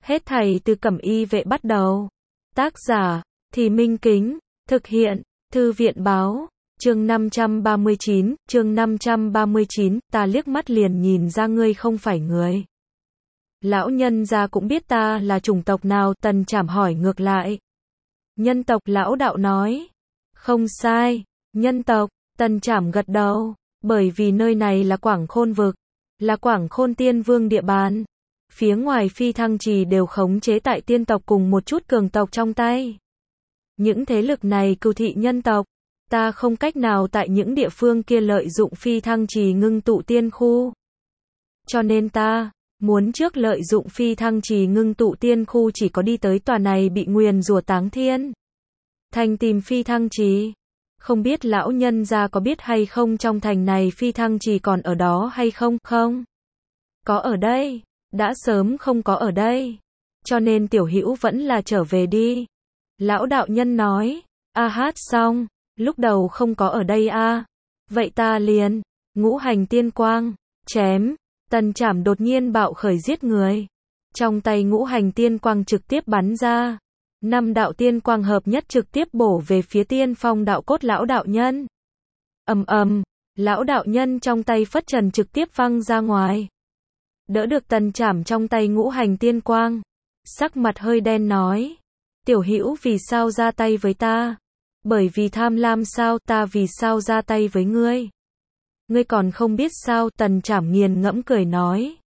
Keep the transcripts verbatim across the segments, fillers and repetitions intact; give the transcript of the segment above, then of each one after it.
Hết thảy từ Cẩm Y Vệ bắt đầu. Tác giả, Thì Minh Kính, thực hiện, Thư viện báo, chương năm trăm ba mươi chín, chương năm trăm ba mươi chín, ta liếc mắt liền nhìn ra ngươi không phải người. Lão nhân gia cũng biết ta là chủng tộc nào, Tần Trảm hỏi ngược lại. Nhân tộc, lão đạo nói. Không sai, nhân tộc, Tần Trảm gật đầu, bởi vì nơi này là Quảng Khôn vực, là Quảng Khôn Tiên Vương địa bàn. Phía ngoài Phi Thăng Trì đều khống chế tại tiên tộc cùng một chút cường tộc trong tay. Những thế lực này cừu thị nhân tộc, ta không cách nào tại những địa phương kia lợi dụng Phi Thăng Trì ngưng tụ tiên khu. Cho nên ta muốn trước lợi dụng Phi Thăng Trì ngưng tụ tiên khu chỉ có đi tới tòa này bị nguyền rủa Táng Thiên thành tìm Phi Thăng Trì. Không biết lão nhân gia có biết hay không trong thành này Phi Thăng Trì còn ở đó hay không? Không. Có ở đây, đã sớm không có ở đây. Cho nên tiểu hữu vẫn là trở về đi. Lão đạo nhân nói. A hát xong, lúc đầu không có ở đây a. À. Vậy ta liền, ngũ hành tiên quang, chém. Tần Trảm đột nhiên bạo khởi giết người. Trong tay ngũ hành tiên quang trực tiếp bắn ra. Năm đạo tiên quang hợp nhất trực tiếp bổ về phía Tiên Phong đạo cốt lão đạo nhân. Ầm ầm, lão đạo nhân trong tay phất trần trực tiếp văng ra ngoài. Đỡ được Tần Trảm trong tay ngũ hành tiên quang. Sắc mặt hơi đen nói. Tiểu hữu vì sao ra tay với ta? Bởi vì tham lam sao? Ta vì sao ra tay với ngươi? Ngươi còn không biết sao? Tần Trảm nghiền ngẫm cười nói.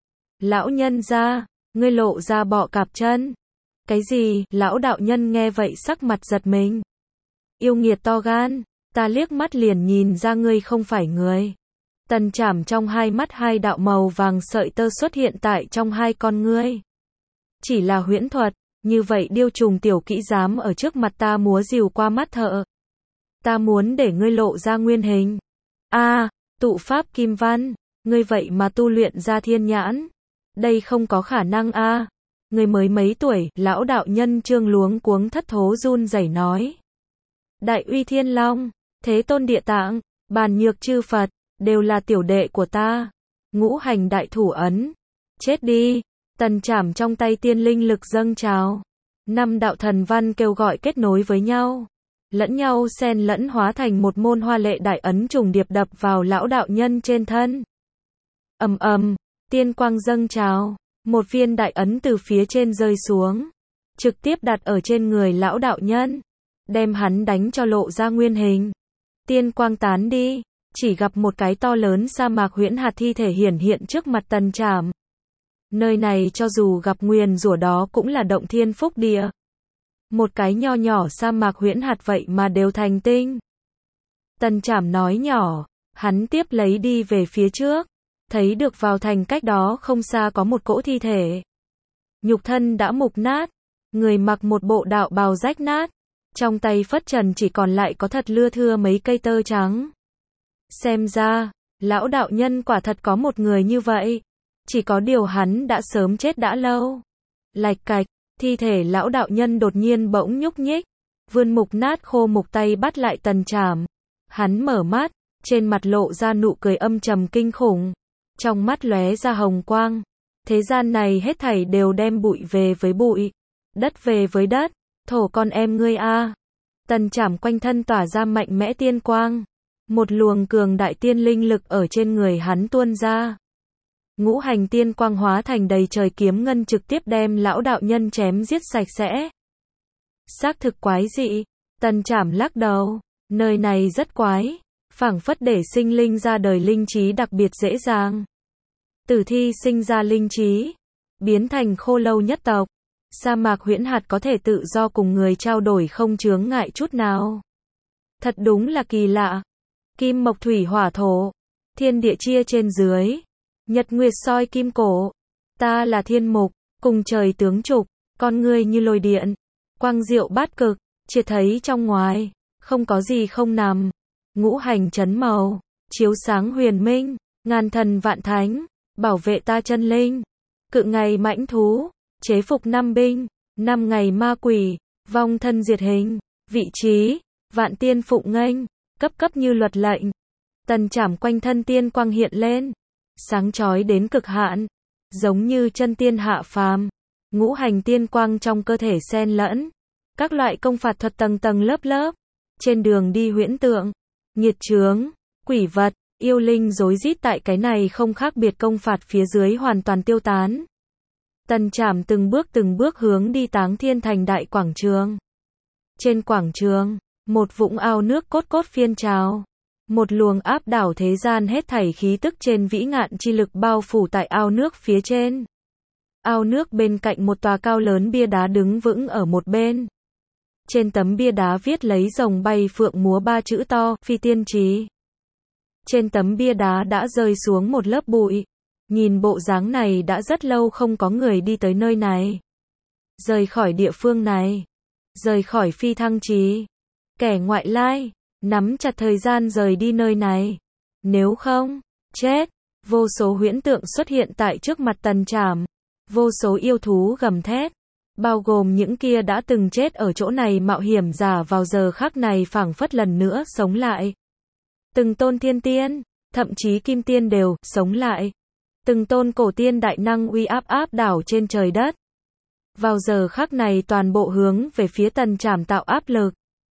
Lão nhân gia, ngươi lộ ra bọ cạp chân. Cái gì? Lão đạo nhân nghe vậy sắc mặt giật mình. Yêu nghiệt to gan, ta liếc mắt liền nhìn ra ngươi không phải người. Tần Trảm trong hai mắt hai đạo màu vàng sợi tơ xuất hiện tại trong hai con ngươi. Chỉ là huyễn thuật, như vậy điêu trùng tiểu kỹ dám ở trước mặt ta múa rìu qua mắt thợ. Ta muốn để ngươi lộ ra nguyên hình. A, à, tụ pháp kim văn, ngươi vậy mà tu luyện ra thiên nhãn. Đây không có khả năng a. À. Ngươi mới mấy tuổi? Lão đạo nhân Trương luống cuống thất thố run rẩy nói. Đại uy thiên long, thế tôn địa tạng, bàn nhược chư Phật, đều là tiểu đệ của ta. Ngũ hành đại thủ ấn. Chết đi. Tần Trảm trong tay tiên linh lực dâng trào. Năm đạo thần văn kêu gọi kết nối với nhau. Lẫn nhau xen lẫn hóa thành một môn hoa lệ đại ấn trùng điệp đập vào lão đạo nhân trên thân. Ầm ầm, tiên quang dâng trào. Một viên đại ấn từ phía trên rơi xuống. Trực tiếp đặt ở trên người lão đạo nhân. Đem hắn đánh cho lộ ra nguyên hình. Tiên quang tán đi. Chỉ gặp một cái to lớn sa mạc huyễn hạt thi thể hiển hiện trước mặt Tần Trảm. Nơi này cho dù gặp nguyền rủa đó cũng là động thiên phúc địa. Một cái nho nhỏ sa mạc huyễn hạt vậy mà đều thành tinh. Tần Trảm nói nhỏ, hắn tiếp lấy đi về phía trước. Thấy được vào thành cách đó không xa có một cỗ thi thể. Nhục thân đã mục nát. Người mặc một bộ đạo bào rách nát. Trong tay phất trần chỉ còn lại có thật lưa thưa mấy cây tơ trắng. Xem ra, lão đạo nhân quả thật có một người như vậy. Chỉ có điều hắn đã sớm chết đã lâu. Lạch cạch, thi thể lão đạo nhân đột nhiên bỗng nhúc nhích. Vươn mục nát khô mục tay bắt lại Tần Trảm. Hắn mở mắt, trên mặt lộ ra nụ cười âm trầm kinh khủng. Trong mắt lóe ra hồng quang. Thế gian này hết thảy đều đem bụi về với bụi. Đất về với đất. Thổ con em ngươi a. À. Tần Trảm quanh thân tỏa ra mạnh mẽ tiên quang. Một luồng cường đại tiên linh lực ở trên người hắn tuôn ra. Ngũ hành tiên quang hóa thành đầy trời kiếm ngân trực tiếp đem lão đạo nhân chém giết sạch sẽ. Xác thực quái dị. Tần Trảm lắc đầu. Nơi này rất quái. Phảng phất để sinh linh ra đời linh trí đặc biệt dễ dàng. Tử thi sinh ra linh trí. Biến thành khô lâu nhất tộc. Sa mạc huyễn hạt có thể tự do cùng người trao đổi không chướng ngại chút nào. Thật đúng là kỳ lạ. Kim mộc thủy hỏa thổ. Thiên địa chia trên dưới. Nhật nguyệt soi kim cổ. Ta là thiên mục. Cùng trời tướng trục. Con ngươi như lôi điện. Quang diệu bát cực. Triệt thấy trong ngoài. Không có gì không nằm. Ngũ hành chấn màu. Chiếu sáng huyền minh. Ngàn thần vạn thánh. Bảo vệ ta chân linh. Cự ngày mãnh thú. Chế phục năm binh. Năm ngày ma quỷ. Vong thân diệt hình. Vị trí. Vạn tiên phụng nghênh. Cấp cấp như luật lệnh. Tần Trảm quanh thân tiên quang hiện lên. Sáng chói đến cực hạn. Giống như chân tiên hạ phàm. ngũ hành tiên quang trong cơ thể xen lẫn, các loại công phạt thuật tầng tầng lớp lớp, trên đường đi huyễn tượng, nghiệt chướng, quỷ vật, yêu linh rối rít tại cái này không khác biệt công phạt phía dưới hoàn toàn tiêu tán. Tần Trảm từng bước từng bước hướng đi Táng Thiên Thành đại quảng trường. Trên quảng trường, một vũng ao nước cốt cốt phiên trào. Một luồng áp đảo thế gian hết thảy khí tức trên vĩ ngạn chi lực bao phủ tại ao nước phía trên. Ao nước bên cạnh một tòa cao lớn bia đá đứng vững ở một bên. Trên tấm bia đá viết lấy rồng bay phượng múa ba chữ to, phi tiên trì. Trên tấm bia đá đã rơi xuống một lớp bụi. Nhìn bộ dáng này đã rất lâu không có người đi tới nơi này. Rời khỏi địa phương này. Rời khỏi phi thăng trì. Kẻ ngoại lai, nắm chặt thời gian rời đi nơi này. Nếu không, chết. Vô số huyễn tượng xuất hiện tại trước mặt Tần Trảm. Vô số yêu thú gầm thét. Bao gồm những kia đã từng chết ở chỗ này mạo hiểm giả vào giờ khắc này phảng phất lần nữa sống lại. Từng tôn thiên tiên, thậm chí kim tiên đều sống lại. Từng tôn cổ tiên đại năng uy áp áp đảo trên trời đất. Vào giờ khắc này toàn bộ hướng về phía Tần Trảm tạo áp lực.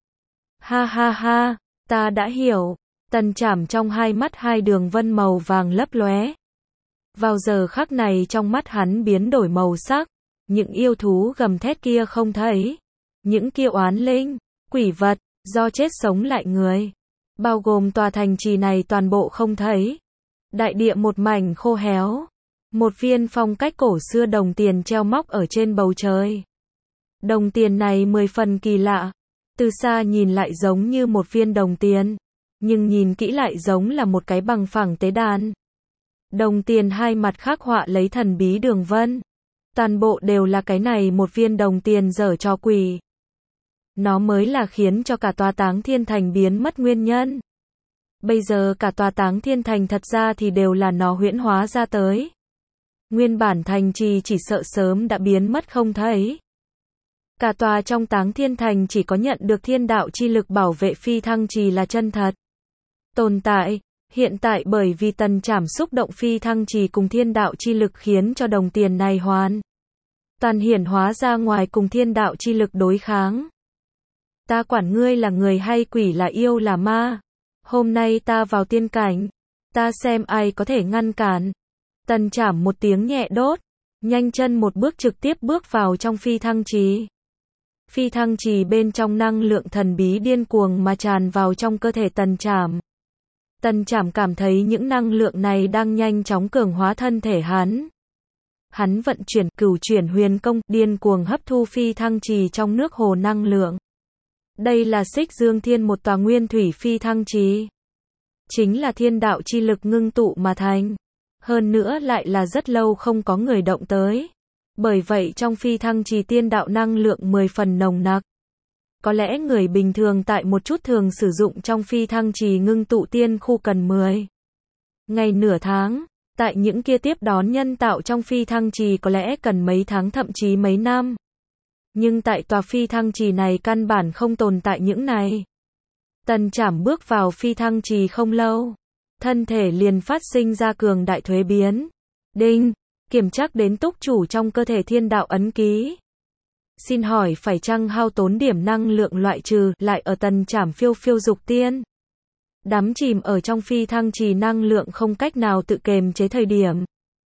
Ha ha ha, ta đã hiểu. Tần Trảm trong hai mắt hai đường vân màu vàng lấp lóe. Vào giờ khắc này trong mắt hắn biến đổi màu sắc. Những yêu thú gầm thét kia không thấy. Những kia oán linh, quỷ vật, do chết sống lại người. Bao gồm tòa thành trì này toàn bộ không thấy. Đại địa một mảnh khô héo. Một viên phong cách cổ xưa đồng tiền treo móc ở trên bầu trời. Đồng tiền này mười phần kỳ lạ. Từ xa nhìn lại giống như một viên đồng tiền. Nhưng nhìn kỹ lại giống là một cái bằng phẳng tế đàn. Đồng tiền hai mặt khắc họa lấy thần bí đường vân. Toàn bộ đều là cái này một viên đồng tiền dở trò quỷ. Nó mới là khiến cho cả tòa Táng Thiên Thành biến mất nguyên nhân. Bây giờ cả tòa Táng Thiên Thành thật ra thì đều là nó huyễn hóa ra tới. Nguyên bản thành trì chỉ sợ sớm đã biến mất không thấy. Cả tòa trong Táng Thiên Thành chỉ có nhận được thiên đạo chi lực bảo vệ phi thăng trì là chân thật. Tồn tại, hiện tại bởi vì Tần Trảm xúc động phi thăng trì cùng thiên đạo chi lực khiến cho đồng tiền này hoàn toàn hiển hóa ra ngoài cùng thiên đạo chi lực đối kháng. Ta quản ngươi là người hay quỷ là yêu là ma. Hôm nay ta vào tiên cảnh. Ta xem ai có thể ngăn cản. Tần Trảm một tiếng nhẹ đốt. Nhanh chân một bước trực tiếp bước vào trong phi thăng trì. Phi thăng trì bên trong năng lượng thần bí điên cuồng mà tràn vào trong cơ thể Tần Trảm. Tần Trảm cảm thấy những năng lượng này đang nhanh chóng cường hóa thân thể hắn. Hắn vận chuyển cửu chuyển huyền công, điên cuồng hấp thu phi thăng trì trong nước hồ năng lượng. Đây là Xích Dương Thiên, một tòa nguyên thủy phi thăng trì. Chính là thiên đạo chi lực ngưng tụ mà thành. Hơn nữa lại là rất lâu không có người động tới. Bởi vậy trong phi thăng trì tiên đạo năng lượng mười phần nồng nặc. Có lẽ người bình thường tại một chút thường sử dụng trong phi thăng trì ngưng tụ tiên khu cần mười ngày nửa tháng. Tại những kia tiếp đón nhân tạo trong phi thăng trì có lẽ cần mấy tháng thậm chí mấy năm. Nhưng tại tòa phi thăng trì này căn bản không tồn tại những này. Tần Trảm bước vào phi thăng trì không lâu. Thân thể liền phát sinh ra cường đại thuế biến. Đinh, kiểm trắc đến túc chủ trong cơ thể thiên đạo ấn ký. Xin hỏi phải chăng hao tốn điểm năng lượng loại trừ, lại ở Tần Trảm phiêu phiêu dục tiên. Đắm chìm ở trong phi thăng trì năng lượng không cách nào tự kềm chế thời điểm.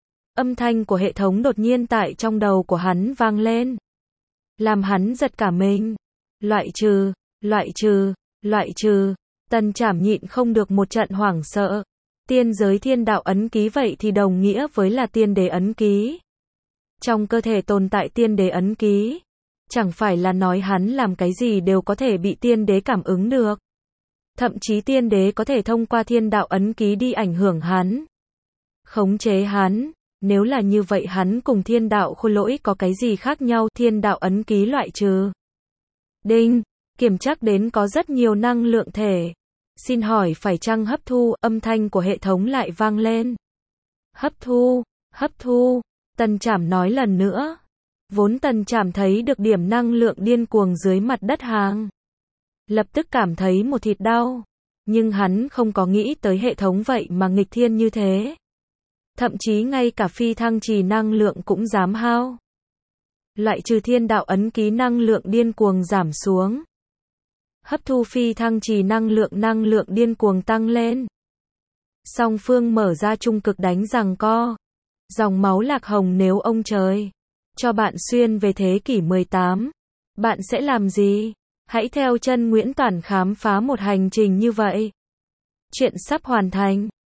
Âm thanh của hệ thống đột nhiên tại trong đầu của hắn vang lên. Làm hắn giật cả mình. Loại trừ, loại trừ, loại trừ. Tần Trảm nhịn không được một trận hoảng sợ. Tiên giới thiên đạo ấn ký vậy thì đồng nghĩa với là tiên đế ấn ký. Trong cơ thể tồn tại tiên đế ấn ký. Chẳng phải là nói hắn làm cái gì đều có thể bị tiên đế cảm ứng được. Thậm chí tiên đế có thể thông qua thiên đạo ấn ký đi ảnh hưởng hắn. Khống chế hắn. Nếu là như vậy hắn cùng thiên đạo khôi lỗi có cái gì khác nhau? Thiên đạo ấn ký loại trừ. Đinh, kiểm trắc đến có rất nhiều năng lượng thể. Xin hỏi phải chăng hấp thu? Âm thanh của hệ thống lại vang lên. Hấp thu, hấp thu. Tần Trảm nói lần nữa. Vốn Tần Trảm thấy được điểm năng lượng điên cuồng dưới mặt đất hàng. Lập tức cảm thấy một thịt đau. Nhưng hắn không có nghĩ tới hệ thống vậy mà nghịch thiên như thế. Thậm chí ngay cả phi thăng trì năng lượng cũng dám hao. Loại trừ thiên đạo ấn ký năng lượng điên cuồng giảm xuống. Hấp thu phi thăng trì năng lượng năng lượng điên cuồng tăng lên. Song phương mở ra trung cực đánh giằng co. Dòng máu lạc hồng nếu ông trời cho bạn xuyên về thế kỷ mười tám, bạn sẽ làm gì? Hãy theo chân Nguyễn Toản khám phá một hành trình như vậy. Chuyện sắp hoàn thành.